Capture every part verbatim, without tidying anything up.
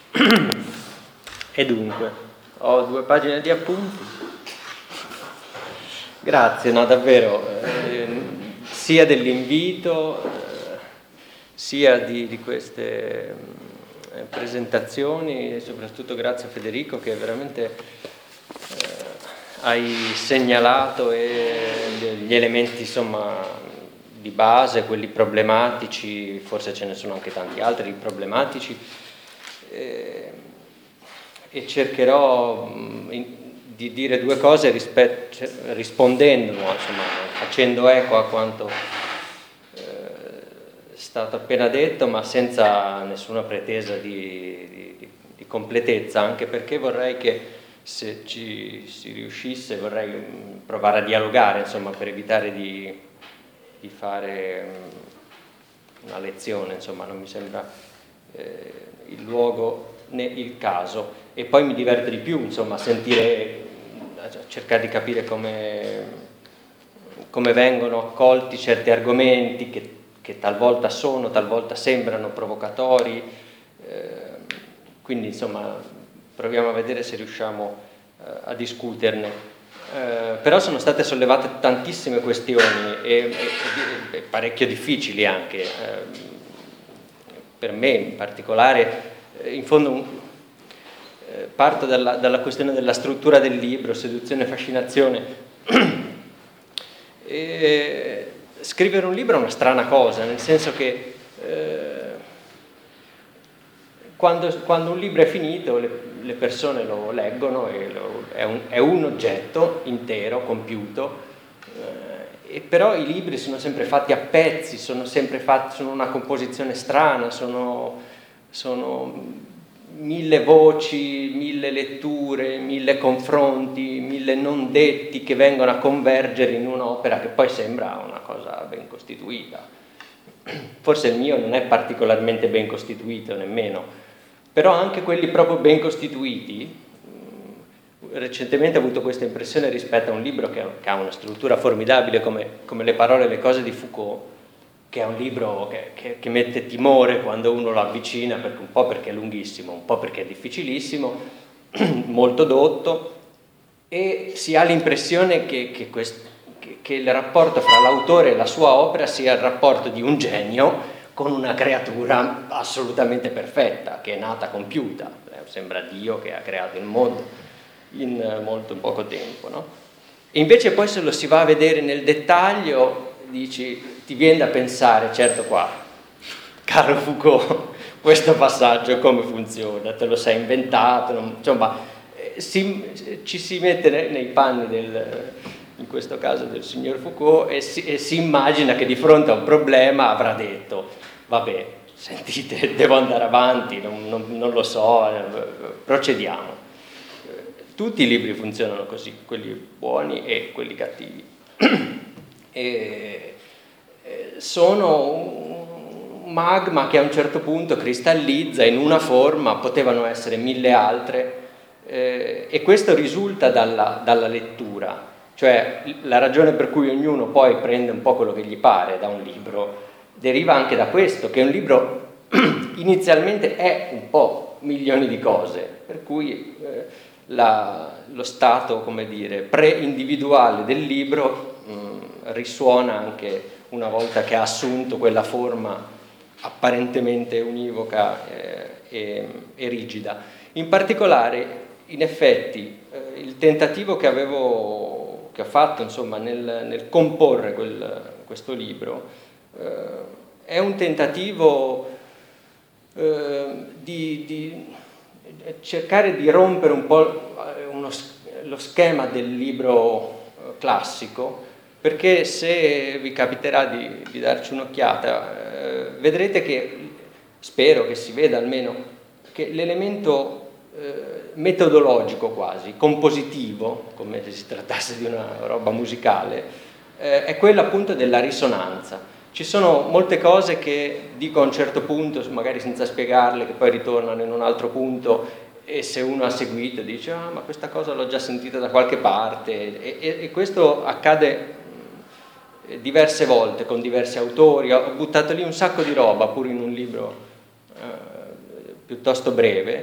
E dunque, ho due pagine di appunti. Grazie, no, davvero, eh, sia dell'invito, eh, sia di, di queste eh, presentazioni, e soprattutto grazie a Federico che veramente eh, hai segnalato e gli elementi, insomma, di base, quelli problematici, forse ce ne sono anche tanti altri problematici, eh, e cercherò mh, in, di dire due cose rispetto, rispondendo, insomma, facendo eco a quanto eh, è stato appena detto, ma senza nessuna pretesa di, di, di completezza, anche perché vorrei che se ci si riuscisse, vorrei provare a dialogare, insomma, per evitare di di fare una lezione, insomma, non mi sembra eh, il luogo né il caso. E poi mi diverte di più, insomma, sentire, cercare di capire come, come vengono accolti certi argomenti che, che talvolta sono, talvolta sembrano provocatori, eh, quindi, insomma, proviamo a vedere se riusciamo eh, a discuterne. Eh, però sono state sollevate tantissime questioni e, e, e parecchio difficili anche, eh, per me in particolare. Eh, in fondo un, eh, parto dalla, dalla questione della struttura del libro, seduzione e fascinazione. E scrivere un libro è una strana cosa, nel senso che eh, quando, quando un libro è finito le, le persone lo leggono e lo, è, un, è un oggetto intero, compiuto, eh, e però i libri sono sempre fatti a pezzi, sono sempre fatti, sono una composizione strana, sono, sono mille voci, mille letture, mille confronti, mille non detti che vengono a convergere in un'opera che poi sembra una cosa ben costituita. Forse il mio non è particolarmente ben costituito nemmeno, però anche quelli proprio ben costituiti, recentemente ho avuto questa impressione rispetto a un libro che ha una struttura formidabile come, come Le parole e le cose di Foucault, che è un libro che, che, che mette timore quando uno lo avvicina, perché un po' perché è lunghissimo, un po' perché è difficilissimo, molto dotto, e si ha l'impressione che, che, quest, che, che il rapporto fra l'autore e la sua opera sia il rapporto di un genio con una creatura assolutamente perfetta, che è nata compiuta, sembra Dio che ha creato il mondo in molto poco tempo, no? E invece poi se lo si va a vedere nel dettaglio, dici, ti viene da pensare, certo qua, caro Foucault, questo passaggio come funziona? Te lo sei inventato? Non, insomma, si, ci si mette nei, nei panni del, in questo caso del signor Foucault, e si, e si immagina che di fronte a un problema avrà detto, vabbè, sentite, devo andare avanti, non, non, non lo so, procediamo. Tutti i libri funzionano così, quelli buoni e quelli cattivi. E sono un magma che a un certo punto cristallizza in una forma, potevano essere mille altre, eh, e questo risulta dalla, dalla lettura, cioè la ragione per cui ognuno poi prende un po' quello che gli pare da un libro deriva anche da questo, che un libro inizialmente è un po' milioni di cose, per cui eh, la, lo stato, come dire, pre-individuale del libro mh, risuona anche una volta che ha assunto quella forma apparentemente univoca eh, e, e rigida. In particolare, in effetti, eh, il tentativo che avevo, che ho fatto, insomma, nel, nel comporre quel, questo libro, eh, è un tentativo eh, di, di cercare di rompere un po' uno, lo schema del libro classico, perché se vi capiterà di, di darci un'occhiata, eh, vedrete che, spero che si veda almeno, che l'elemento eh, metodologico quasi, compositivo, come se si trattasse di una roba musicale, eh, è quello appunto della risonanza. Ci sono molte cose che dico a un certo punto, magari senza spiegarle, che poi ritornano in un altro punto, e se uno ha seguito dice ah ma questa cosa l'ho già sentita da qualche parte, e, e, e questo accade diverse volte con diversi autori. Ho buttato lì un sacco di roba pur in un libro eh, piuttosto breve,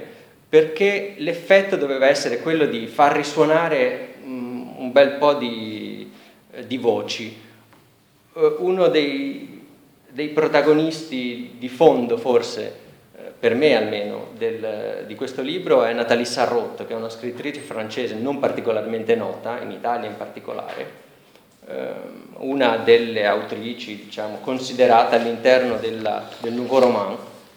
perché l'effetto doveva essere quello di far risuonare um, un bel po' di, di voci. Uh, uno dei, dei protagonisti di fondo, forse, per me almeno, del, di questo libro è Nathalie Sarraute, che è una scrittrice francese non particolarmente nota, in Italia in particolare, eh, una delle autrici, diciamo, considerata all'interno della, del Nouveau Roman,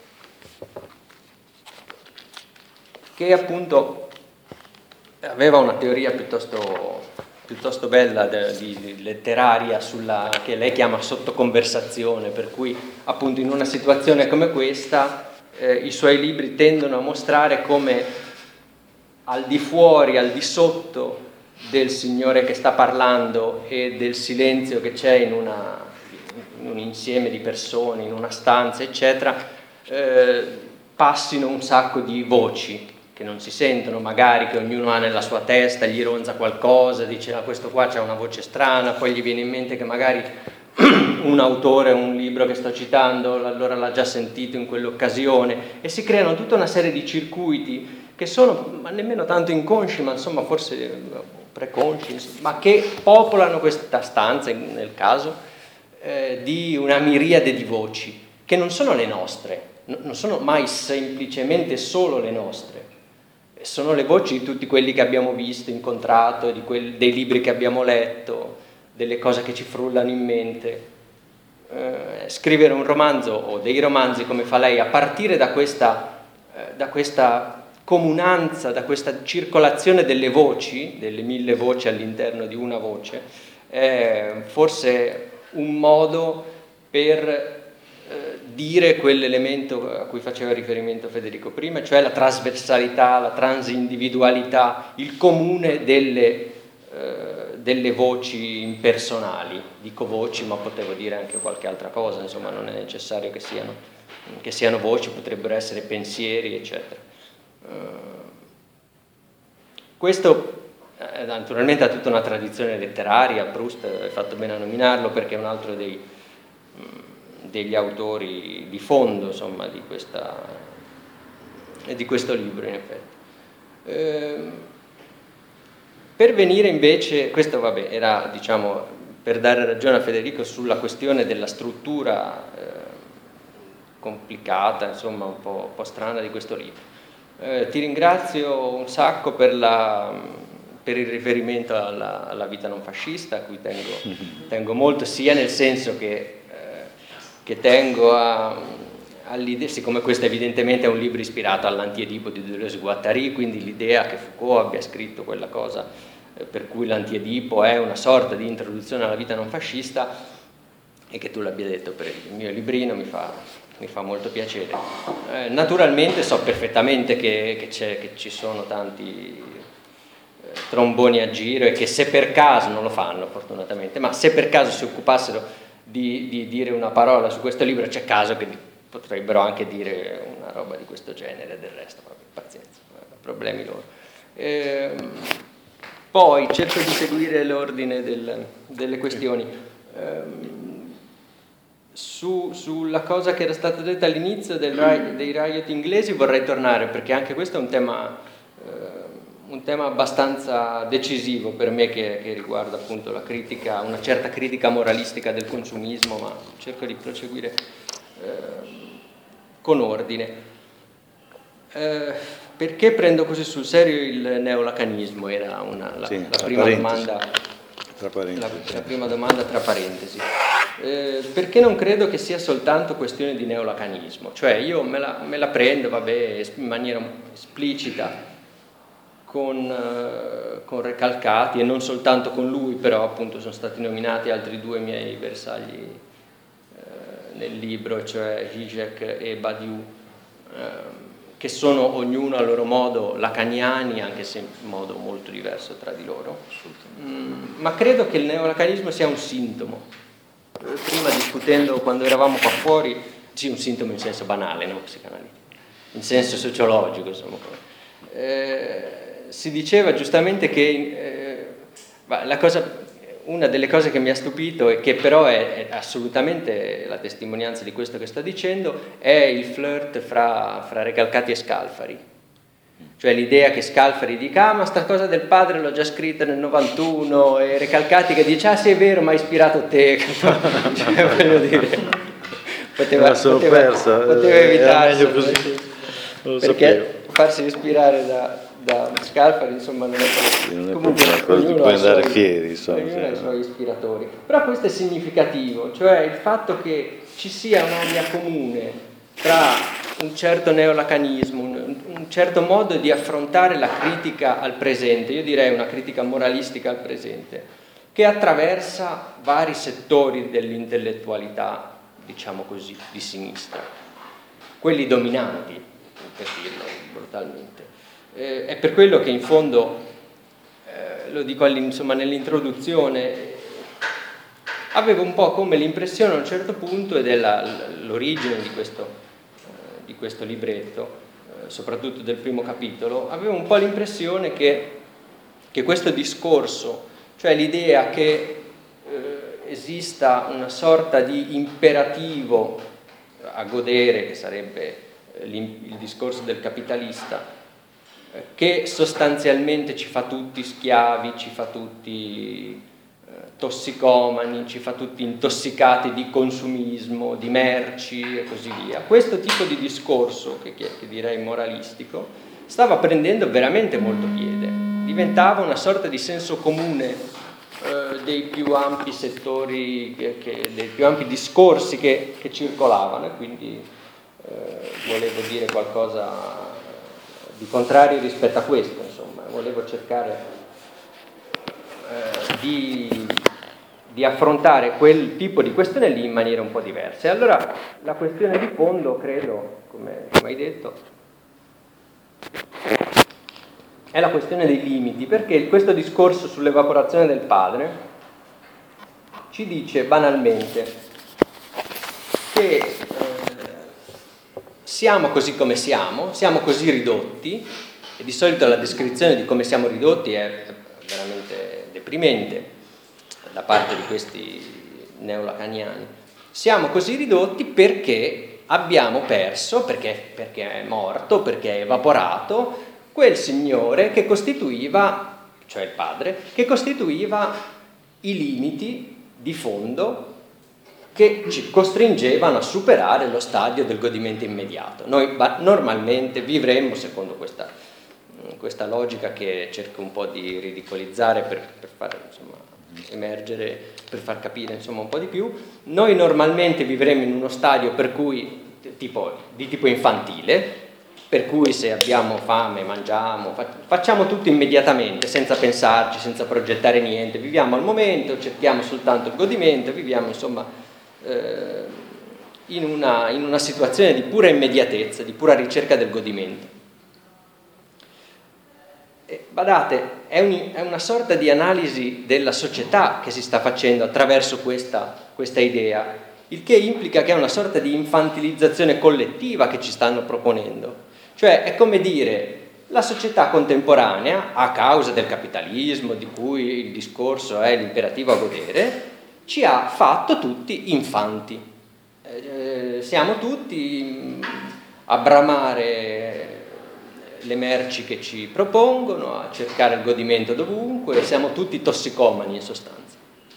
che appunto aveva una teoria piuttosto, piuttosto bella de, di, letteraria sulla, che lei chiama sottoconversazione, per cui appunto in una situazione come questa Eh, i suoi libri tendono a mostrare come al di fuori, al di sotto del Signore che sta parlando e del silenzio che c'è in, una, in un insieme di persone, in una stanza, eccetera, eh, passino un sacco di voci che non si sentono, magari che ognuno ha nella sua testa, gli ronza qualcosa, dice ah, questo qua c'ha una voce strana, poi gli viene in mente che magari un autore, un libro che sto citando, allora l'ha già sentito in quell'occasione, e si creano tutta una serie di circuiti che sono ma nemmeno tanto inconsci, ma insomma forse preconsci, ma che popolano questa stanza, nel caso, eh, di una miriade di voci, che non sono le nostre, non sono mai semplicemente solo le nostre, sono le voci di tutti quelli che abbiamo visto, incontrato, di quel, dei libri che abbiamo letto, delle cose che ci frullano in mente. Eh, scrivere un romanzo o dei romanzi come fa lei, a partire da questa, eh, da questa comunanza, da questa circolazione delle voci, delle mille voci all'interno di una voce, è forse un modo per eh, dire quell'elemento a cui faceva riferimento Federico prima, cioè la trasversalità, la transindividualità, il comune delle delle voci impersonali. Dico voci, ma potevo dire anche qualche altra cosa, insomma non è necessario che siano, che siano voci, potrebbero essere pensieri, eccetera. Questo eh, naturalmente ha tutta una tradizione letteraria, Proust, hai fatto bene a nominarlo, perché è un altro dei, degli autori di fondo, insomma, di, questa, di questo libro, in effetti. Eh, Per venire invece, questo vabbè, era diciamo per dare ragione a Federico sulla questione della struttura eh, complicata, insomma un po', un po' strana di questo libro. Eh, ti ringrazio un sacco per, la, per il riferimento alla, alla vita non fascista, a cui tengo, tengo molto, sia nel senso che, eh, che tengo a... all'idea, siccome questo evidentemente è un libro ispirato all'Antiedipo di Deleuze-Guattari, quindi l'idea che Foucault abbia scritto quella cosa per cui l'Antiedipo è una sorta di introduzione alla vita non fascista, e che tu l'abbia detto per il mio librino mi fa, mi fa molto piacere. Eh, naturalmente so perfettamente che, che, c'è, che ci sono tanti eh, tromboni a giro, e che se per caso, non lo fanno fortunatamente, ma se per caso si occupassero di, di dire una parola su questo libro, c'è caso che potrebbero anche dire una roba di questo genere, del resto, vabbè, pazienza, problemi loro. Eh, poi cerco di seguire l'ordine del, delle questioni. Eh, su, sulla cosa che era stata detta all'inizio del, dei riot inglesi vorrei tornare, perché anche questo è un tema, eh, un tema abbastanza decisivo per me, che, che riguarda appunto la critica, una certa critica moralistica del consumismo, ma cerco di proseguire con ordine. Eh, perché prendo così sul serio il neolacanismo? Era una, la, sì, la, prima domanda, tra la, la prima domanda tra parentesi. Eh, perché non credo che sia soltanto questione di neolacanismo, cioè io me la, me la prendo, vabbè, in maniera esplicita con, eh, con Recalcati, e non soltanto con lui, però appunto sono stati nominati altri due miei bersagli nel libro, cioè Zizek e Badiou, eh, che sono ognuno a loro modo lacaniani, anche se in modo molto diverso tra di loro. Mm, ma credo che il neolacanismo sia un sintomo. Prima, discutendo quando eravamo qua fuori, sì, un sintomo in senso banale, no? Psicanalitico, in senso sociologico, insomma. Eh, si diceva giustamente che eh, la cosa... Una delle cose che mi ha stupito, e che però è, è assolutamente la testimonianza di questo che sto dicendo, è il flirt fra, fra Recalcati e Scalfari. Cioè l'idea che Scalfari dica, ah ma sta cosa del padre l'ho già scritta nel novantuno, e Recalcati che dice, ah sì è vero, ma ha ispirato te. Cioè, voglio dire, poteva, la sono poteva, persa, poteva evitarselo, così. Non lo perché sapevo. Farsi ispirare da, da Scalfari insomma non è sì, non è comunque una cosa di cui andare fieri, insomma, ognuno sì, ha i no? suoi ispiratori. Però questo è significativo, cioè il fatto che ci sia un'area comune tra un certo neolacanismo, un, un certo modo di affrontare la critica al presente, io direi una critica moralistica al presente, che attraversa vari settori dell'intellettualità, diciamo così, di sinistra, quelli dominanti, per dirlo brutalmente. Eh, è per quello che in fondo, eh, lo dico insomma nell'introduzione, avevo un po' come l'impressione a un certo punto, ed è la, l'origine di questo, eh, di questo libretto, eh, soprattutto del primo capitolo, avevo un po' l'impressione che, che questo discorso, cioè l'idea che eh, esista una sorta di imperativo a godere, che sarebbe eh, il discorso del capitalista, eh, che sostanzialmente ci fa tutti schiavi, ci fa tutti tossicomani, ci fa tutti intossicati di consumismo, di merci e così via. Questo tipo di discorso, che, che, che direi moralistico, stava prendendo veramente molto piede, diventava una sorta di senso comune eh, dei più ampi settori, che, che, dei più ampi discorsi che, che circolavano, e quindi eh, volevo dire qualcosa di contrario rispetto a questo, insomma, volevo cercare eh, di di affrontare quel tipo di questione lì in maniera un po' diversa. E allora la questione di fondo, credo, come, come hai detto, è la questione dei limiti, perché questo discorso sull'evaporazione del padre ci dice banalmente che eh, siamo così come siamo, siamo così ridotti, e di solito la descrizione di come siamo ridotti è veramente deprimente da parte di questi neolacaniani. Siamo così ridotti perché abbiamo perso, perché, perché è morto, perché è evaporato, quel signore che costituiva, cioè il padre, che costituiva i limiti di fondo che ci costringevano a superare lo stadio del godimento immediato. Noi normalmente vivremmo, secondo questa, questa logica che cerco un po' di ridicolizzare per, per fare, insomma, emergere, per far capire insomma un po' di più, noi normalmente vivremo in uno stadio per cui tipo, di tipo infantile, per cui se abbiamo fame mangiamo, facciamo tutto immediatamente, senza pensarci, senza progettare niente, viviamo al momento, cerchiamo soltanto il godimento, viviamo insomma eh, in, una, in una situazione di pura immediatezza, di pura ricerca del godimento. E, badate, è, un, è una sorta di analisi della società che si sta facendo attraverso questa, questa idea, il che implica che è una sorta di infantilizzazione collettiva che ci stanno proponendo. Cioè è come dire, la società contemporanea, a causa del capitalismo, di cui il discorso è l'imperativo a godere, ci ha fatto tutti infanti. Eh, siamo tutti a bramare le merci che ci propongono, a cercare il godimento dovunque, siamo tutti tossicomani in sostanza.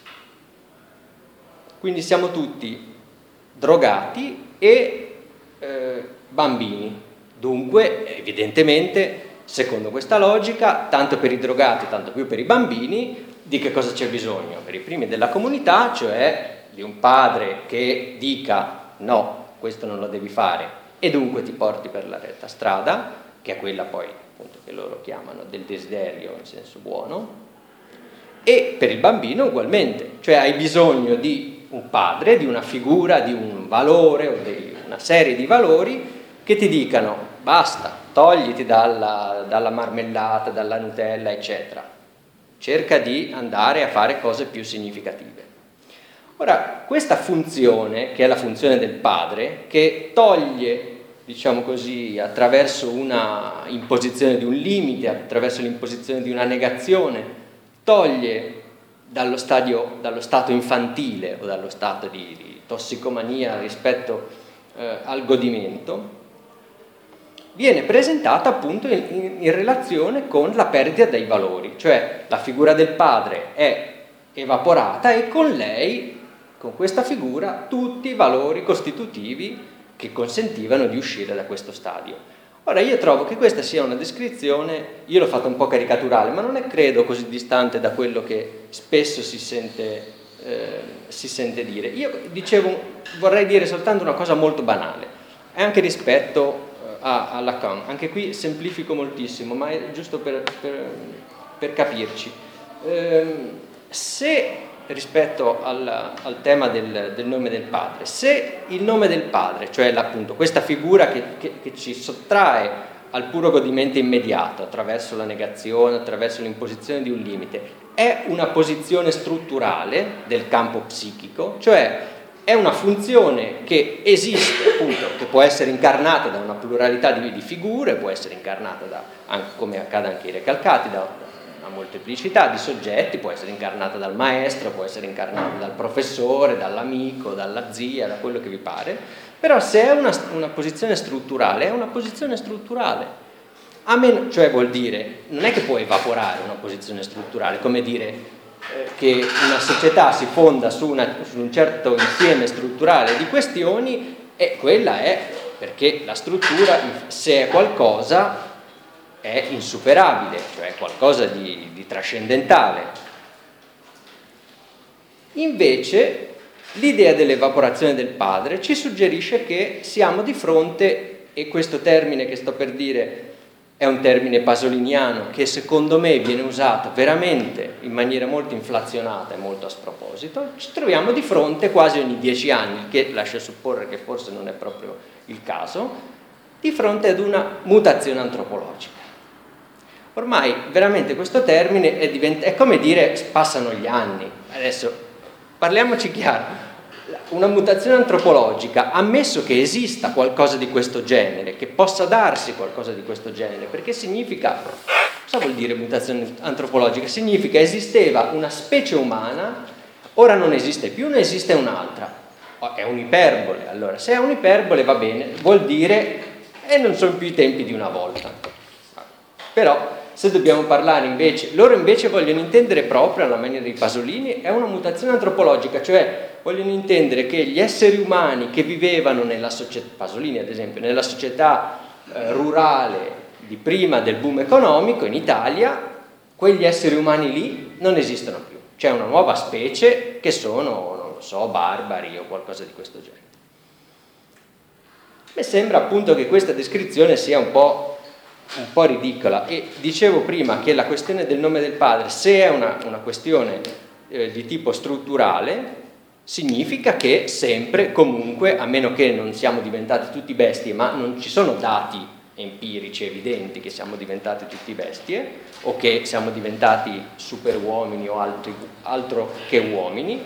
Quindi siamo tutti drogati e eh, bambini. Dunque, evidentemente, secondo questa logica, tanto per i drogati, tanto più per i bambini, di che cosa c'è bisogno? Per i primi della comunità, cioè di un padre che dica no, questo non lo devi fare, e dunque ti porti per la retta strada, che è quella poi appunto che loro chiamano del desiderio in senso buono, e per il bambino ugualmente, cioè hai bisogno di un padre, di una figura, di un valore o di una serie di valori che ti dicano basta, togliti dalla, dalla marmellata, dalla Nutella, eccetera. Cerca di andare a fare cose più significative. Ora, questa funzione, che è la funzione del padre, che toglie, diciamo così, attraverso una imposizione di un limite, attraverso l'imposizione di una negazione, toglie dallo, stadio, dallo stato infantile o dallo stato di, di tossicomania rispetto eh, al godimento, viene presentata appunto in, in, in relazione con la perdita dei valori, cioè la figura del padre è evaporata e con lei, con questa figura, tutti i valori costitutivi che consentivano di uscire da questo stadio. Ora, io trovo che questa sia una descrizione, io l'ho fatta un po' caricaturale, ma non è credo così distante da quello che spesso si sente, eh, si sente dire. Io dicevo, vorrei dire soltanto una cosa molto banale, e anche rispetto a, a Lacan, anche qui semplifico moltissimo, ma è giusto per, per, per capirci. Eh, se rispetto al, al tema del, del nome del padre, se il nome del padre, cioè appunto questa figura che, che, che ci sottrae al puro godimento immediato attraverso la negazione, attraverso l'imposizione di un limite, è una posizione strutturale del campo psichico, cioè è una funzione che esiste, appunto, che può essere incarnata da una pluralità di, di figure, può essere incarnata da, anche, come accade anche ai recalcati, da una molteplicità di soggetti, può essere incarnata dal maestro, può essere incarnata dal professore, dall'amico, dalla zia, da quello che vi pare, però se è una, una posizione strutturale, è una posizione strutturale. A meno, cioè vuol dire, non è che può evaporare una posizione strutturale, come dire eh, che una società si fonda su, una, su un certo insieme strutturale di questioni, e quella è perché la struttura, se è qualcosa, è insuperabile, cioè qualcosa di, di trascendentale. Invece l'idea dell'evaporazione del padre ci suggerisce che siamo di fronte, e questo termine che sto per dire è un termine pasoliniano che secondo me viene usato veramente in maniera molto inflazionata e molto a sproposito, ci troviamo di fronte quasi ogni dieci anni, che lascia supporre che forse non è proprio il caso, di fronte ad una mutazione antropologica. Ormai veramente questo termine è, divent- è come dire passano gli anni. Adesso parliamoci chiaro, una mutazione antropologica, ammesso che esista qualcosa di questo genere, che possa darsi qualcosa di questo genere, perché significa, cosa vuol dire mutazione antropologica? Significa esisteva una specie umana, ora non esiste più, ne esiste un'altra. È un'iperbole, allora se è un'iperbole va bene, vuol dire e non sono più i tempi di una volta. Però se dobbiamo parlare invece, loro invece vogliono intendere proprio alla maniera dei Pasolini, è una mutazione antropologica, cioè vogliono intendere che gli esseri umani che vivevano nella società, Pasolini ad esempio, nella società eh, rurale di prima del boom economico in Italia, quegli esseri umani lì non esistono più, c'è una nuova specie che sono, non lo so, barbari o qualcosa di questo genere. Mi sembra appunto che questa descrizione sia un po' un po' ridicola, e dicevo prima che la questione del nome del padre, se è una, una questione eh, di tipo strutturale, significa che sempre, comunque, a meno che non siamo diventati tutti bestie, ma non ci sono dati empirici evidenti che siamo diventati tutti bestie o che siamo diventati super uomini o altri, altro che uomini,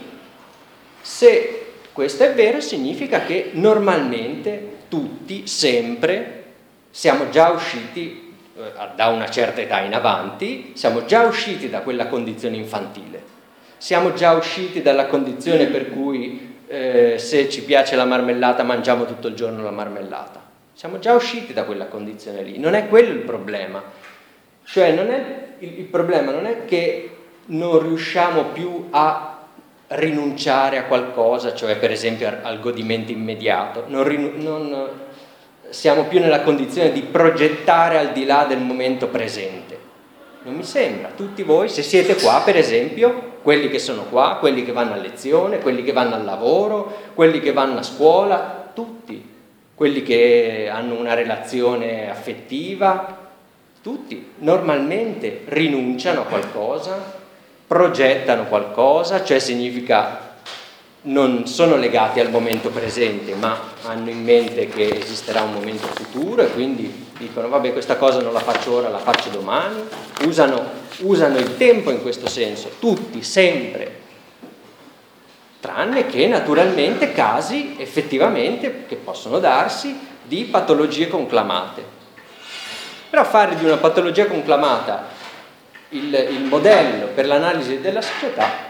se questo è vero significa che normalmente tutti, sempre, siamo già usciti, eh, da una certa età in avanti, siamo già usciti da quella condizione infantile, siamo già usciti dalla condizione per cui eh, se ci piace la marmellata mangiamo tutto il giorno la marmellata, siamo già usciti da quella condizione lì, non è quello il problema, cioè non è, il, il problema non è che non riusciamo più a rinunciare a qualcosa, cioè per esempio al, al godimento immediato, non, rinu- non siamo più nella condizione di progettare al di là del momento presente. Non mi sembra. Tutti voi, se siete qua, per esempio, quelli che sono qua, quelli che vanno a lezione, quelli che vanno al lavoro, quelli che vanno a scuola, tutti, quelli che hanno una relazione affettiva, tutti normalmente rinunciano a qualcosa, progettano qualcosa, cioè significa non sono legati al momento presente, ma hanno in mente che esisterà un momento futuro e quindi dicono vabbè, questa cosa non la faccio ora, la faccio domani, usano, usano il tempo in questo senso, tutti, sempre, tranne che naturalmente casi effettivamente che possono darsi di patologie conclamate. Però fare di una patologia conclamata il, il modello per l'analisi della società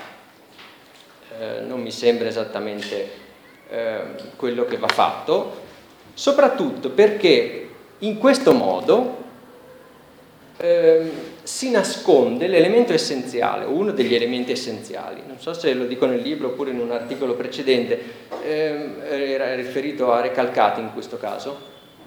Eh, non mi sembra esattamente eh, quello che va fatto, soprattutto perché In questo modo eh, si nasconde l'elemento essenziale, uno degli elementi essenziali. Non so se lo dico nel libro oppure in un articolo precedente, eh, era riferito a Recalcati in questo caso.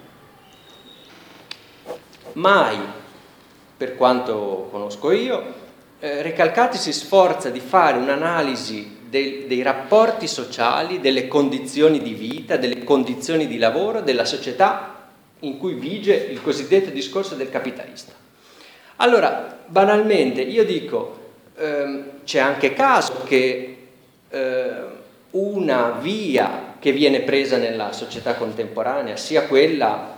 Mai, per quanto conosco io, eh, Recalcati si sforza di fare un'analisi dei, dei rapporti sociali, delle condizioni di vita, delle condizioni di lavoro della società in cui vige il cosiddetto discorso del capitalista. Allora, banalmente, io dico, ehm, c'è anche caso che eh, una via che viene presa nella società contemporanea sia quella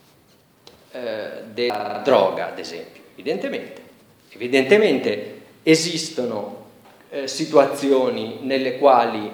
eh, della droga, ad esempio. Evidentemente, evidentemente esistono eh, situazioni nelle quali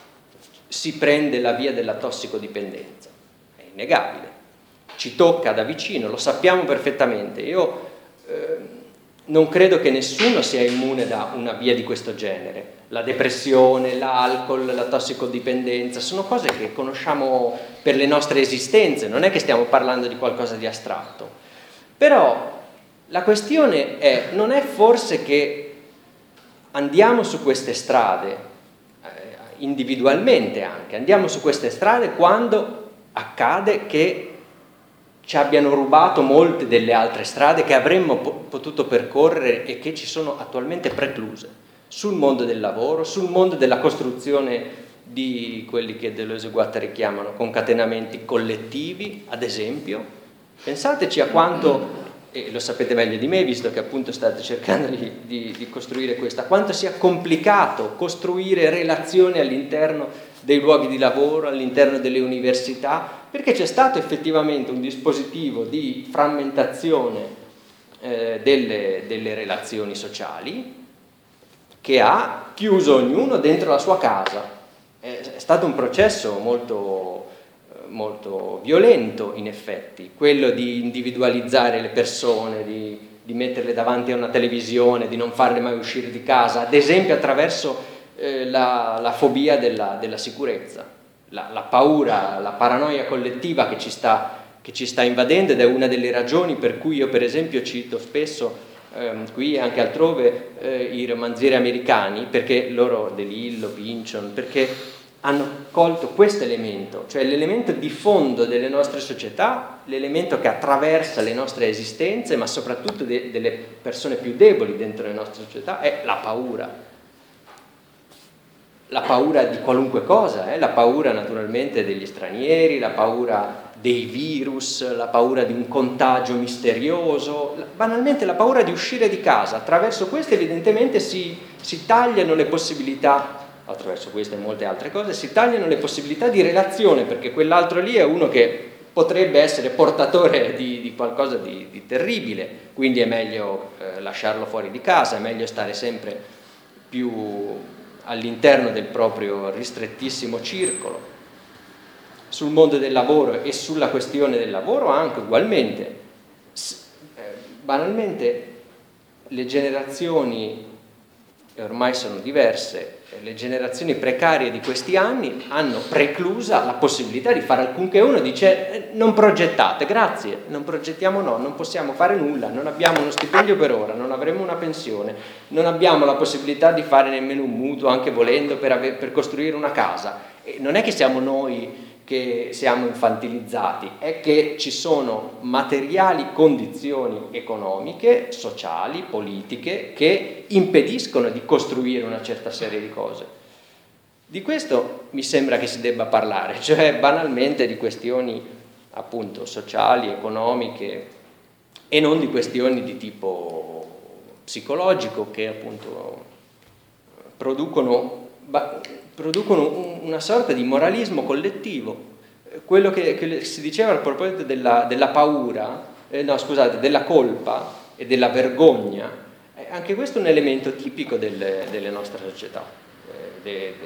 si prende la via della tossicodipendenza, è innegabile. Ci tocca da vicino, lo sappiamo perfettamente. Io eh, non credo che nessuno sia immune da una via di questo genere. La depressione, l'alcol, la tossicodipendenza sono cose che conosciamo per le nostre esistenze, non è che stiamo parlando di qualcosa di astratto. Però la questione è, non è forse che andiamo su queste strade, eh, individualmente anche, andiamo su queste strade quando accade che ci abbiano rubato molte delle altre strade che avremmo po- potuto percorrere e che ci sono attualmente precluse sul mondo del lavoro, sul mondo della costruzione di quelli che Deleuze e Guattari chiamano concatenamenti collettivi, ad esempio. Pensateci a quanto, e lo sapete meglio di me visto che appunto state cercando di, di, di costruire questa, quanto sia complicato costruire relazioni all'interno dei luoghi di lavoro, all'interno delle università, perché c'è stato effettivamente un dispositivo di frammentazione eh, delle, delle relazioni sociali che ha chiuso ognuno dentro la sua casa. È, è stato un processo molto, molto violento in effetti, quello di individualizzare le persone, di, di metterle davanti a una televisione, di non farle mai uscire di casa, ad esempio attraverso La, la fobia della, della sicurezza, la, la paura, la paranoia collettiva che ci, sta, che ci sta invadendo, ed è una delle ragioni per cui io per esempio cito spesso ehm, qui e anche altrove eh, i romanzieri americani, perché loro, De Lillo, Pynchon, perché hanno colto questo elemento, cioè l'elemento di fondo delle nostre società, l'elemento che attraversa le nostre esistenze, ma soprattutto de, delle persone più deboli dentro le nostre società, è la paura. La paura di qualunque cosa, eh? La paura naturalmente degli stranieri, la paura dei virus, la paura di un contagio misterioso, banalmente la paura di uscire di casa. Attraverso questo evidentemente si, si tagliano le possibilità, attraverso queste e molte altre cose, si tagliano le possibilità di relazione, perché quell'altro lì è uno che potrebbe essere portatore di, di qualcosa di, di terribile, quindi è meglio eh, lasciarlo fuori di casa, è meglio stare sempre più all'interno del proprio ristrettissimo circolo. Sul mondo del lavoro e sulla questione del lavoro anche ugualmente. Eh, banalmente le generazioni, e ormai sono diverse, le generazioni precarie di questi anni hanno preclusa la possibilità di fare alcunché. Uno dice eh, non progettate, grazie, non progettiamo, no, non possiamo fare nulla, non abbiamo uno stipendio per ora, non avremo una pensione, non abbiamo la possibilità di fare nemmeno un mutuo, anche volendo, per, ave- per costruire una casa. E non è che siamo noi che siamo infantilizzati, è che ci sono materiali condizioni economiche, sociali, politiche che impediscono di costruire una certa serie di cose. Di questo mi sembra che si debba parlare, cioè banalmente di questioni appunto sociali, economiche e non di questioni di tipo psicologico che appunto producono producono una sorta di moralismo collettivo. Quello che, che si diceva a proposito della, della paura, eh, no scusate, della colpa e della vergogna, eh, anche questo è un elemento tipico delle, delle nostre società, eh, de, de,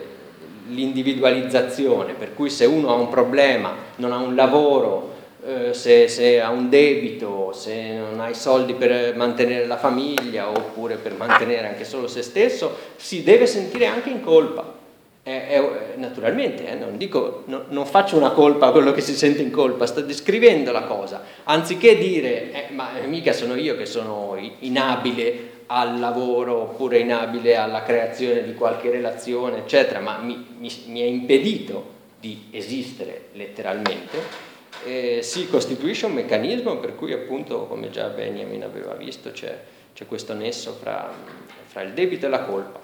l'individualizzazione, per cui se uno ha un problema, non ha un lavoro, eh, se, se ha un debito, se non ha i soldi per mantenere la famiglia oppure per mantenere anche solo se stesso, si deve sentire anche in colpa. è, è, naturalmente, eh, non dico, no, non faccio una colpa a quello che si sente in colpa, sto descrivendo la cosa, anziché dire, eh, ma mica sono io che sono inabile al lavoro oppure inabile alla creazione di qualche relazione, eccetera, ma mi, mi, mi è impedito di esistere letteralmente. Eh, si costituisce un meccanismo per cui, appunto, come già Benjamin aveva visto, c'è, c'è questo nesso fra, fra il debito e la colpa.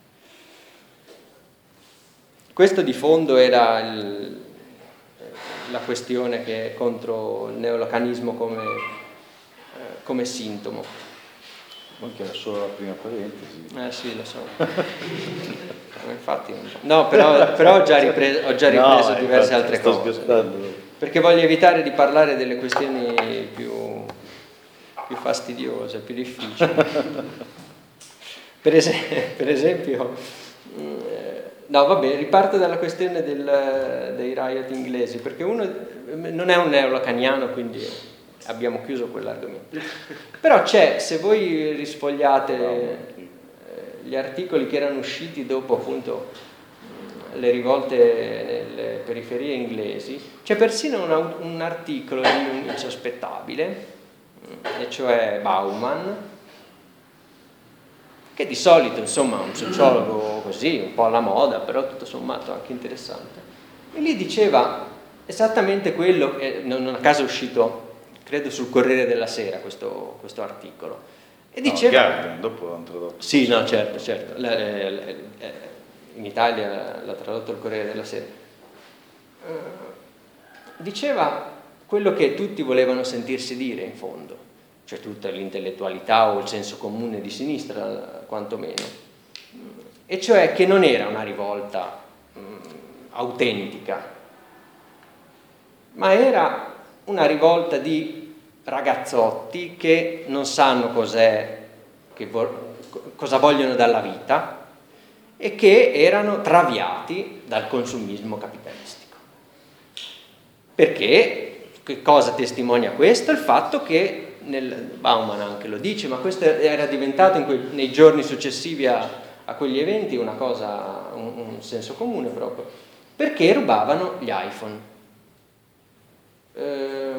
Questo di fondo era il, la questione che è contro il neolacanismo come, eh, come sintomo. Manca solo la prima parentesi. Eh sì, lo so. Infatti, no, però, però ho già ripreso, ho già ripreso no, diverse altre sto cose. Scherzando. Perché voglio evitare di parlare delle questioni più, più fastidiose, più difficili. Per, es- per esempio, no vabbè, riparto dalla questione del, dei riot inglesi, perché uno non è un neolacaniano, quindi abbiamo chiuso quell'argomento. Però c'è, se voi risfogliate gli articoli che erano usciti dopo appunto le rivolte nelle periferie inglesi, c'è persino una, un articolo di un insospettabile, e cioè Bauman, che di solito insomma è un sociologo così, un po' alla moda, però tutto sommato anche interessante, e lì diceva esattamente quello, eh, non a caso è uscito, credo, sul Corriere della Sera questo, questo articolo, e diceva... No, Guardian, dopo l'hanno tradotto. Sì, no, certo, certo, la, la, la, la, in Italia l'ha tradotto il Corriere della Sera. Uh, diceva quello che tutti volevano sentirsi dire in fondo, cioè tutta l'intellettualità o il senso comune di sinistra quantomeno, e cioè che non era una rivolta um, autentica, ma era una rivolta di ragazzotti che non sanno cos'è, che vo- cosa vogliono dalla vita, e che erano traviati dal consumismo capitalistico. Perché, che cosa testimonia questo? Il fatto che, nel, Bauman anche lo dice, ma questo era diventato in quei, nei giorni successivi a, a quegli eventi una cosa, un, un senso comune proprio, perché rubavano gli iPhone. Eh,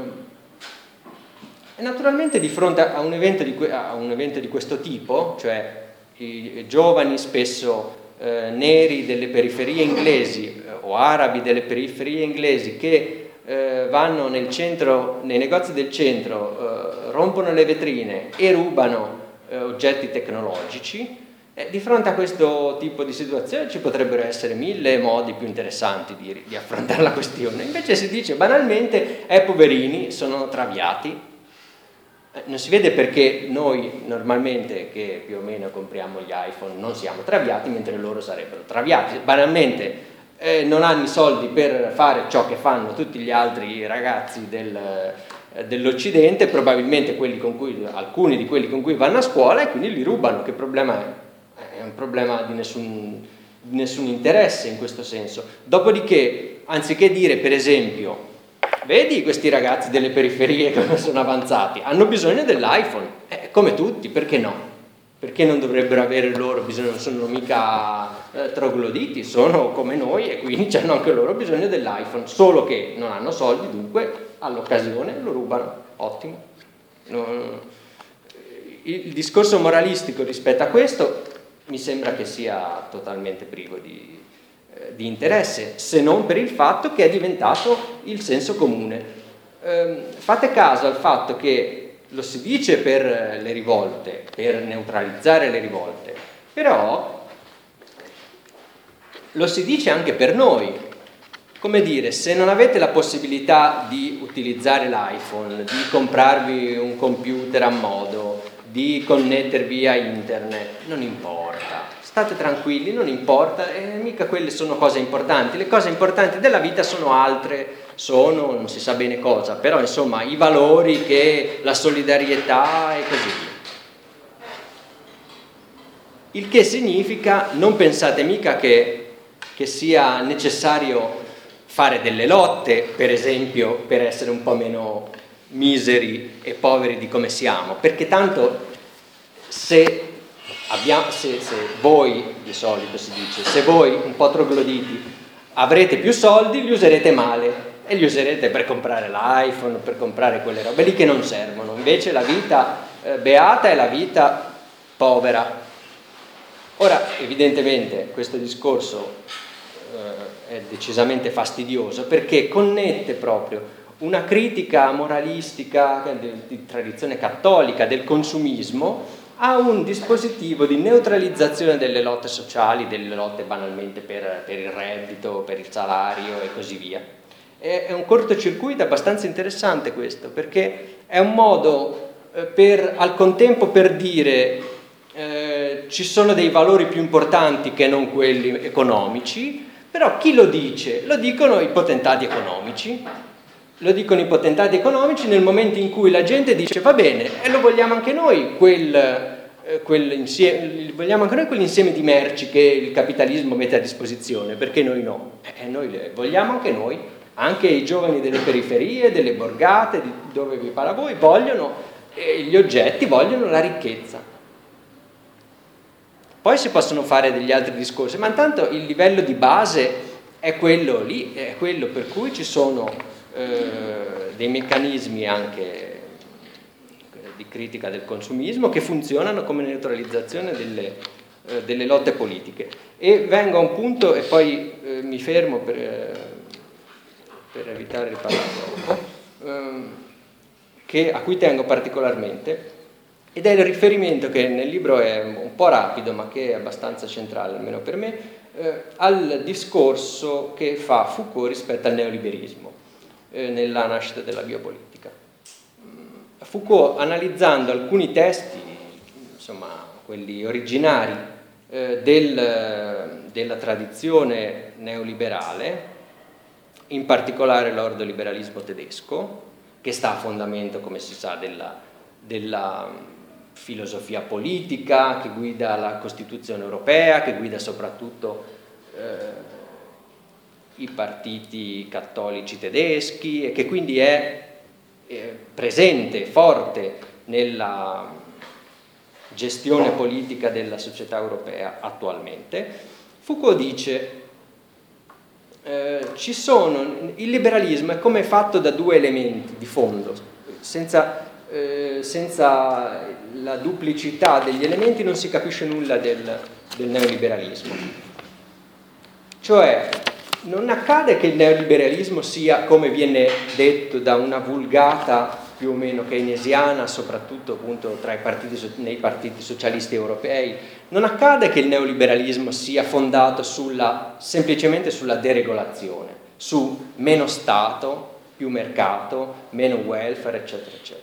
e naturalmente di fronte a un evento di, a un evento di questo tipo, cioè i giovani spesso Eh, neri delle periferie inglesi eh, o arabi delle periferie inglesi che eh, vanno nel centro, nei negozi del centro, eh, rompono le vetrine e rubano eh, oggetti tecnologici, eh, di fronte a questo tipo di situazione ci potrebbero essere mille modi più interessanti di, di affrontare la questione. Invece si dice banalmente, eh poverini, sono traviati. Non si vede perché noi normalmente, che più o meno compriamo gli iPhone, non siamo traviati, mentre loro sarebbero traviati. Banalmente eh, non hanno i soldi per fare ciò che fanno tutti gli altri ragazzi del, eh, dell'Occidente, probabilmente quelli con cui, alcuni di quelli con cui vanno a scuola, e quindi li rubano. Che problema è? È un problema di nessun, di nessun interesse in questo senso. Dopodiché, anziché dire, per esempio, vedi questi ragazzi delle periferie come sono avanzati, hanno bisogno dell'iPhone, eh, come tutti, perché no? Perché non dovrebbero avere loro bisogno? Non sono mica eh, trogloditi, sono come noi e quindi hanno anche loro bisogno dell'iPhone, solo che non hanno soldi, dunque all'occasione lo rubano. Ottimo. Non... Il discorso moralistico rispetto a questo mi sembra che sia totalmente privo di di interesse, se non per il fatto che è diventato il senso comune. Eh, fate caso al fatto che lo si dice per le rivolte, per neutralizzare le rivolte, però lo si dice anche per noi. Come dire, se non avete la possibilità di utilizzare l'iPhone, di comprarvi un computer a modo, di connettervi a internet, non importa. State tranquilli, non importa, eh, mica quelle sono cose importanti. Le cose importanti della vita sono altre, sono non si sa bene cosa, però insomma i valori, che la solidarietà e così via. Il che significa, non pensate mica che, che sia necessario fare delle lotte, per esempio, per essere un po' meno miseri e poveri di come siamo, perché tanto se abbiamo, se, se voi, di solito si dice, se voi un po' trogloditi avrete più soldi, li userete male e li userete per comprare l'iPhone, per comprare quelle robe lì che non servono. Invece la vita eh, beata è la vita povera. Ora, evidentemente, questo discorso eh, è decisamente fastidioso perché connette proprio una critica moralistica di tradizione cattolica del consumismo a un dispositivo di neutralizzazione delle lotte sociali, delle lotte banalmente per, per il reddito, per il salario e così via. È, è un cortocircuito abbastanza interessante questo, perché è un modo eh, per, al contempo per dire eh, ci sono dei valori più importanti che non quelli economici, però chi lo dice? Lo dicono i potentati economici. Lo dicono i potentati economici nel momento in cui la gente dice va bene, e lo vogliamo anche noi quel, eh, quell'insieme, vogliamo anche noi quell'insieme di merci che il capitalismo mette a disposizione, perché noi no? Eh, noi le vogliamo anche noi, anche i giovani delle periferie, delle borgate, di dove vi pare a voi, vogliono, eh, gli oggetti vogliono la ricchezza. Poi si possono fare degli altri discorsi, ma intanto il livello di base è quello lì, è quello per cui ci sono Eh, dei meccanismi anche di critica del consumismo che funzionano come neutralizzazione delle, eh, delle lotte politiche. E vengo a un punto e poi eh, mi fermo per, eh, per evitare di parlare troppo, eh, che, a cui tengo particolarmente, ed è il riferimento che nel libro è un po' rapido ma che è abbastanza centrale, almeno per me, eh, al discorso che fa Foucault rispetto al neoliberismo nella nascita della biopolitica. Foucault, analizzando alcuni testi, insomma quelli originari eh, del, della tradizione neoliberale, in particolare l'ordoliberalismo tedesco, che sta a fondamento, come si sa, della, della filosofia politica, che guida la Costituzione europea, che guida soprattutto eh, i partiti cattolici tedeschi e che quindi è eh, presente, forte nella gestione politica della società europea attualmente. Foucault dice eh, ci sono, il liberalismo è come fatto da due elementi di fondo, senza, eh, senza la duplicità degli elementi non si capisce nulla del, del neoliberalismo. Cioè non accade che il neoliberalismo sia, come viene detto, da una vulgata più o meno keynesiana, soprattutto appunto tra i partiti, nei partiti socialisti europei, non accade che il neoliberalismo sia fondato sulla, semplicemente sulla deregolazione, su meno Stato, più mercato, meno welfare, eccetera, eccetera.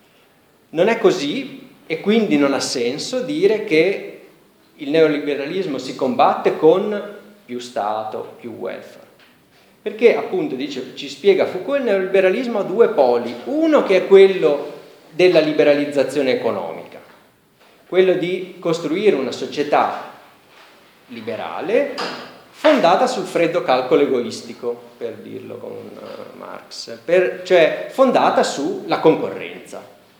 Non è così e quindi non ha senso dire che il neoliberalismo si combatte con più Stato, più welfare. Perché appunto dice, ci spiega Foucault, il neoliberalismo ha due poli, uno che è quello della liberalizzazione economica, quello di costruire una società liberale fondata sul freddo calcolo egoistico, per dirlo con uh, Marx, per, cioè fondata sulla concorrenza.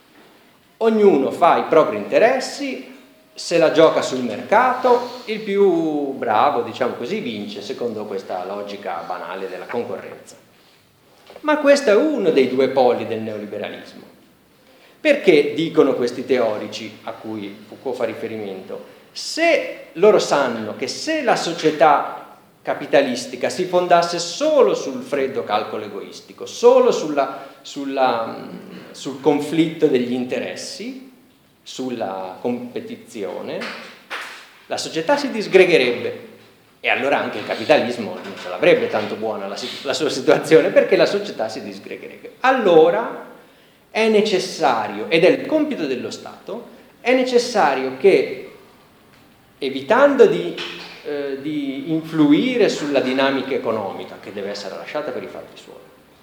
Ognuno fa i propri interessi, se la gioca sul mercato, il più bravo, diciamo così, vince, secondo questa logica banale della concorrenza. Ma questo è uno dei due poli del neoliberalismo. Perché dicono questi teorici a cui Foucault fa riferimento? Se loro sanno che se la società capitalistica si fondasse solo sul freddo calcolo egoistico, solo sulla, sulla, sul conflitto degli interessi, sulla competizione, la società si disgregherebbe e allora anche il capitalismo non ce l'avrebbe tanto buona la, la sua situazione, perché la società si disgregherebbe. Allora è necessario, ed è il compito dello Stato, è necessario che, evitando di, eh, di influire sulla dinamica economica, che deve essere lasciata per i fatti suoi,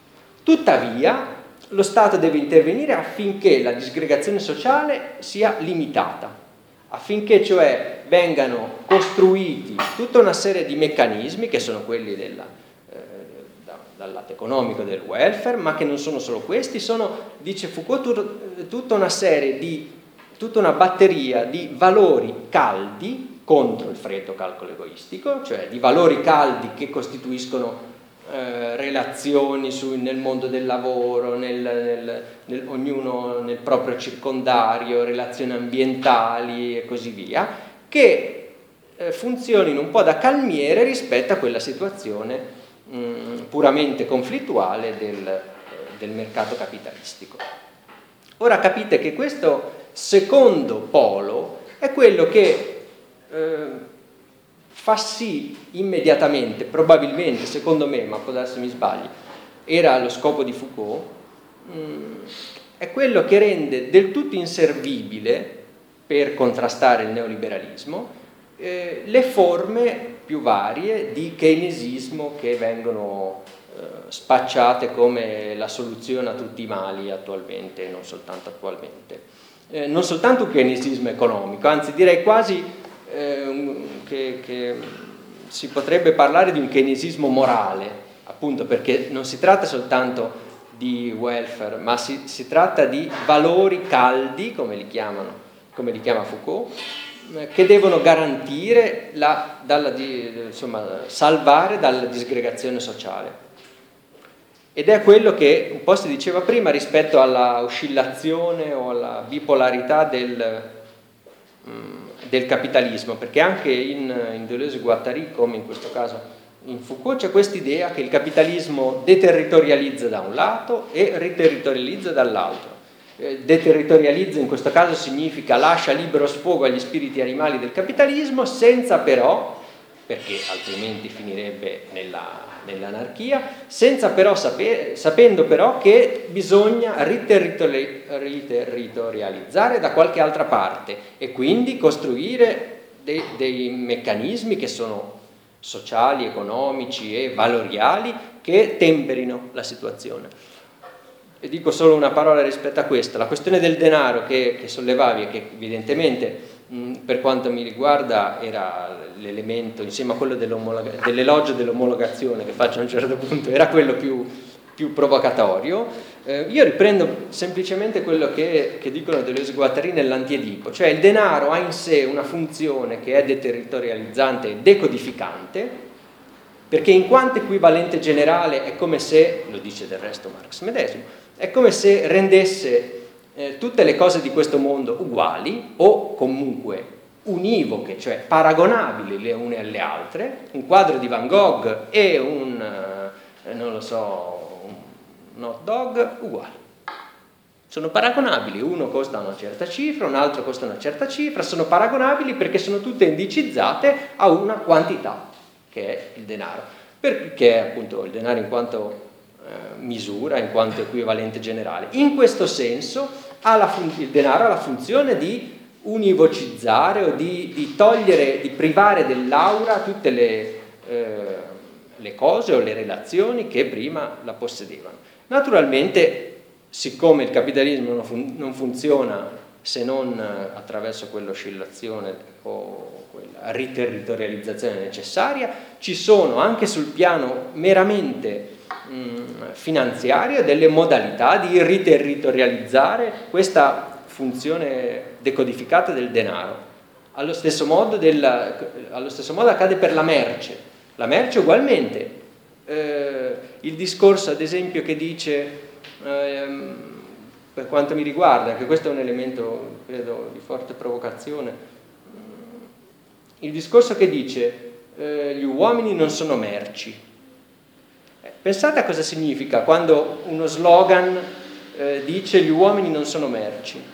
tuttavia lo Stato deve intervenire affinché la disgregazione sociale sia limitata, affinché cioè vengano costruiti tutta una serie di meccanismi che sono quelli della, eh, da, dal lato economico del welfare, ma che non sono solo questi, sono, dice Foucault, tut, tutta una serie di tutta una batteria di valori caldi contro il freddo calcolo egoistico, cioè di valori caldi che costituiscono eh, relazioni su, nel mondo del lavoro, nel, nel, nel, ognuno nel proprio circondario, relazioni ambientali e così via, che eh, funzionino un po' da calmiere rispetto a quella situazione mh, puramente conflittuale del, del mercato capitalistico. Ora capite che questo secondo polo è quello che eh, fa sì immediatamente, probabilmente, secondo me, ma può darsi mi sbagli, era lo scopo di Foucault, mh, è quello che rende del tutto inservibile, per contrastare il neoliberalismo, eh, le forme più varie di keynesismo che vengono eh, spacciate come la soluzione a tutti i mali attualmente, non soltanto attualmente. Eh, non soltanto un keynesismo economico, anzi direi quasi eh, che, che si potrebbe parlare di un keynesismo morale, appunto perché non si tratta soltanto di welfare, ma si, si tratta di valori caldi, come li chiamano, come li chiama Foucault, eh, che devono garantire la, dalla, di, insomma, salvare dalla disgregazione sociale. Ed è quello che un po' si diceva prima rispetto alla oscillazione o alla bipolarità del, um, del capitalismo, perché anche in, in Deleuze e Guattari, come in questo caso in Foucault, c'è questa idea che il capitalismo deterritorializza da un lato e riterritorializza dall'altro. Eh, deterritorializza in questo caso significa lascia libero sfogo agli spiriti animali del capitalismo, senza però, perché altrimenti finirebbe nella nell'anarchia, senza però sapere, sapendo però che bisogna riterritori- riterritorializzare da qualche altra parte e quindi costruire dei, dei meccanismi che sono sociali, economici e valoriali che temperino la situazione. E dico solo una parola rispetto a questo, la questione del denaro che, che sollevavi e che evidentemente mh, per quanto mi riguarda era l'elemento, insieme a quello dell'elogio dell'omologazione che faccio a un certo punto, era quello più, più provocatorio. Eh, io riprendo semplicemente quello che, che dicono Deleuze e Guattari nell'Antiedipo, cioè il denaro ha in sé una funzione che è deterritorializzante e decodificante, perché in quanto equivalente generale è come se, lo dice del resto Marx medesimo, è come se rendesse eh, tutte le cose di questo mondo uguali o comunque univoche, cioè paragonabili le une alle altre. Un quadro di Van Gogh e un, eh, non lo so, un hot dog uguali. Sono paragonabili, uno costa una certa cifra, un altro costa una certa cifra, sono paragonabili perché sono tutte indicizzate a una quantità, che è il denaro, perché appunto il denaro in quanto eh, misura, in quanto equivalente generale. In questo senso ha la fun- il denaro ha la funzione di univocizzare o di, di togliere, di privare dell'aura tutte le, eh, le cose o le relazioni che prima la possedevano. Naturalmente, siccome il capitalismo non, fun- non funziona se non attraverso quell'oscillazione o quella riterritorializzazione necessaria, ci sono anche sul piano meramente mh, finanziario delle modalità di riterritorializzare questa funzione decodificata del denaro. Allo stesso modo, della, allo stesso modo accade per la merce. La merce ugualmente. Eh, il discorso, ad esempio, che dice, ehm, per quanto mi riguarda, che questo è un elemento, credo, di forte provocazione, il discorso che dice eh, gli uomini non sono merci. Eh, pensate a cosa significa quando uno slogan eh, dice gli uomini non sono merci.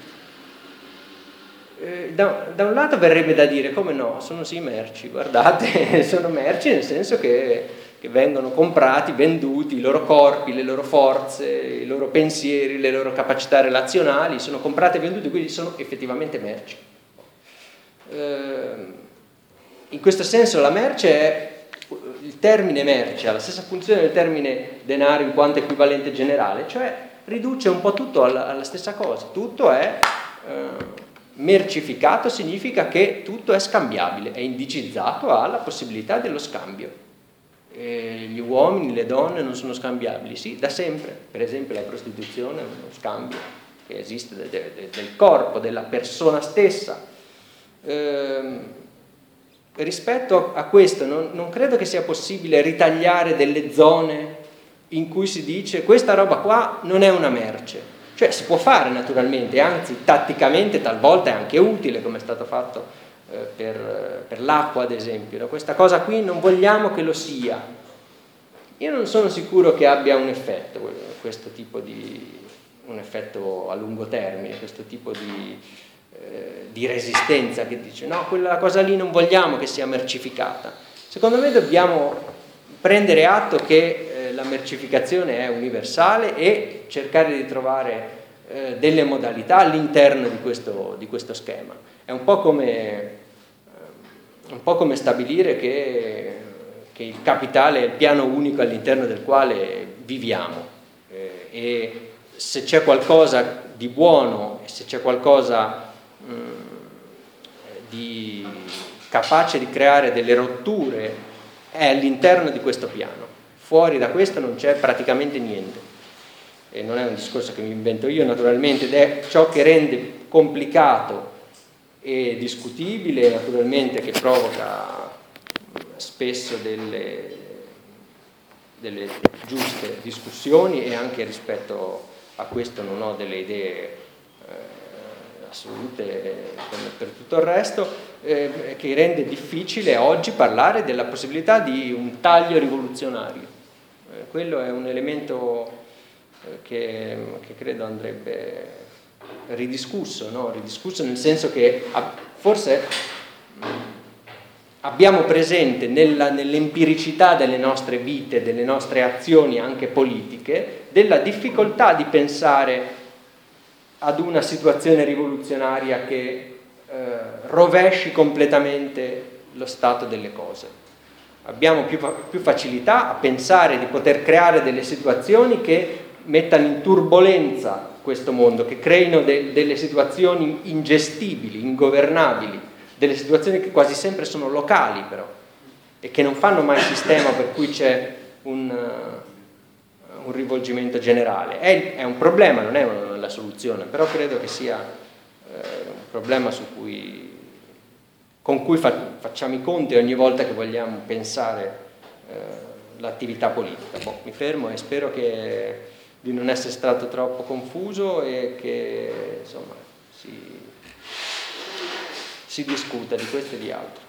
Eh, da, da un lato verrebbe da dire come no, sono sì merci, guardate, sono merci nel senso che, che vengono comprati, venduti, i loro corpi, le loro forze, i loro pensieri, le loro capacità relazionali sono comprate e vendute, quindi sono effettivamente merci. Eh, in questo senso la merce è, il termine merce ha la stessa funzione del termine denaro in quanto equivalente generale, cioè riduce un po' tutto alla, alla stessa cosa, tutto è eh, mercificato, significa che tutto è scambiabile, è indicizzato alla possibilità dello scambio. E gli uomini, le donne non sono scambiabili, sì, da sempre, per esempio la prostituzione è uno scambio che esiste de, de, del corpo, della persona stessa. Ehm, rispetto a questo non, non credo che sia possibile ritagliare delle zone in cui si dice questa roba qua non è una merce. Cioè si può fare naturalmente, anzi tatticamente talvolta è anche utile, come è stato fatto eh, per, per l'acqua ad esempio, no? Questa cosa qui non vogliamo che lo sia. Io non sono sicuro che abbia un effetto, questo tipo di, un effetto a lungo termine, questo tipo di, eh, di resistenza che dice no, quella cosa lì non vogliamo che sia mercificata. Secondo me dobbiamo prendere atto che la mercificazione è universale e cercare di trovare eh, delle modalità all'interno di questo, di questo schema. È un po' come, eh, un po' come stabilire che, che il capitale è il piano unico all'interno del quale viviamo eh, e se c'è qualcosa di buono, se c'è qualcosa mh, di capace di creare delle rotture, è all'interno di questo piano. Fuori da questo non c'è praticamente niente. E non è un discorso che mi invento io naturalmente, ed è ciò che rende complicato e discutibile, naturalmente, che provoca spesso delle, delle giuste discussioni, e anche rispetto a questo non ho delle idee eh, assolute come per tutto il resto, eh, che rende difficile oggi parlare della possibilità di un taglio rivoluzionario. Quello è un elemento che, che credo andrebbe ridiscusso, no? Ridiscusso nel senso che forse abbiamo presente nella, nell'empiricità delle nostre vite, delle nostre azioni anche politiche, della difficoltà di pensare ad una situazione rivoluzionaria che eh, rovesci completamente lo stato delle cose. Abbiamo più, più facilità a pensare di poter creare delle situazioni che mettano in turbolenza questo mondo, che creino de, delle situazioni ingestibili, ingovernabili, delle situazioni che quasi sempre sono locali però, e che non fanno mai sistema per cui c'è un, uh, un rivolgimento generale. È, è un problema, non è una, la soluzione, però credo che sia uh, un problema su cui... con cui fa, facciamo i conti ogni volta che vogliamo pensare eh, l'attività politica. Boh, mi fermo e spero che, di non essere stato troppo confuso e che insomma si, si discuta di questo e di altro.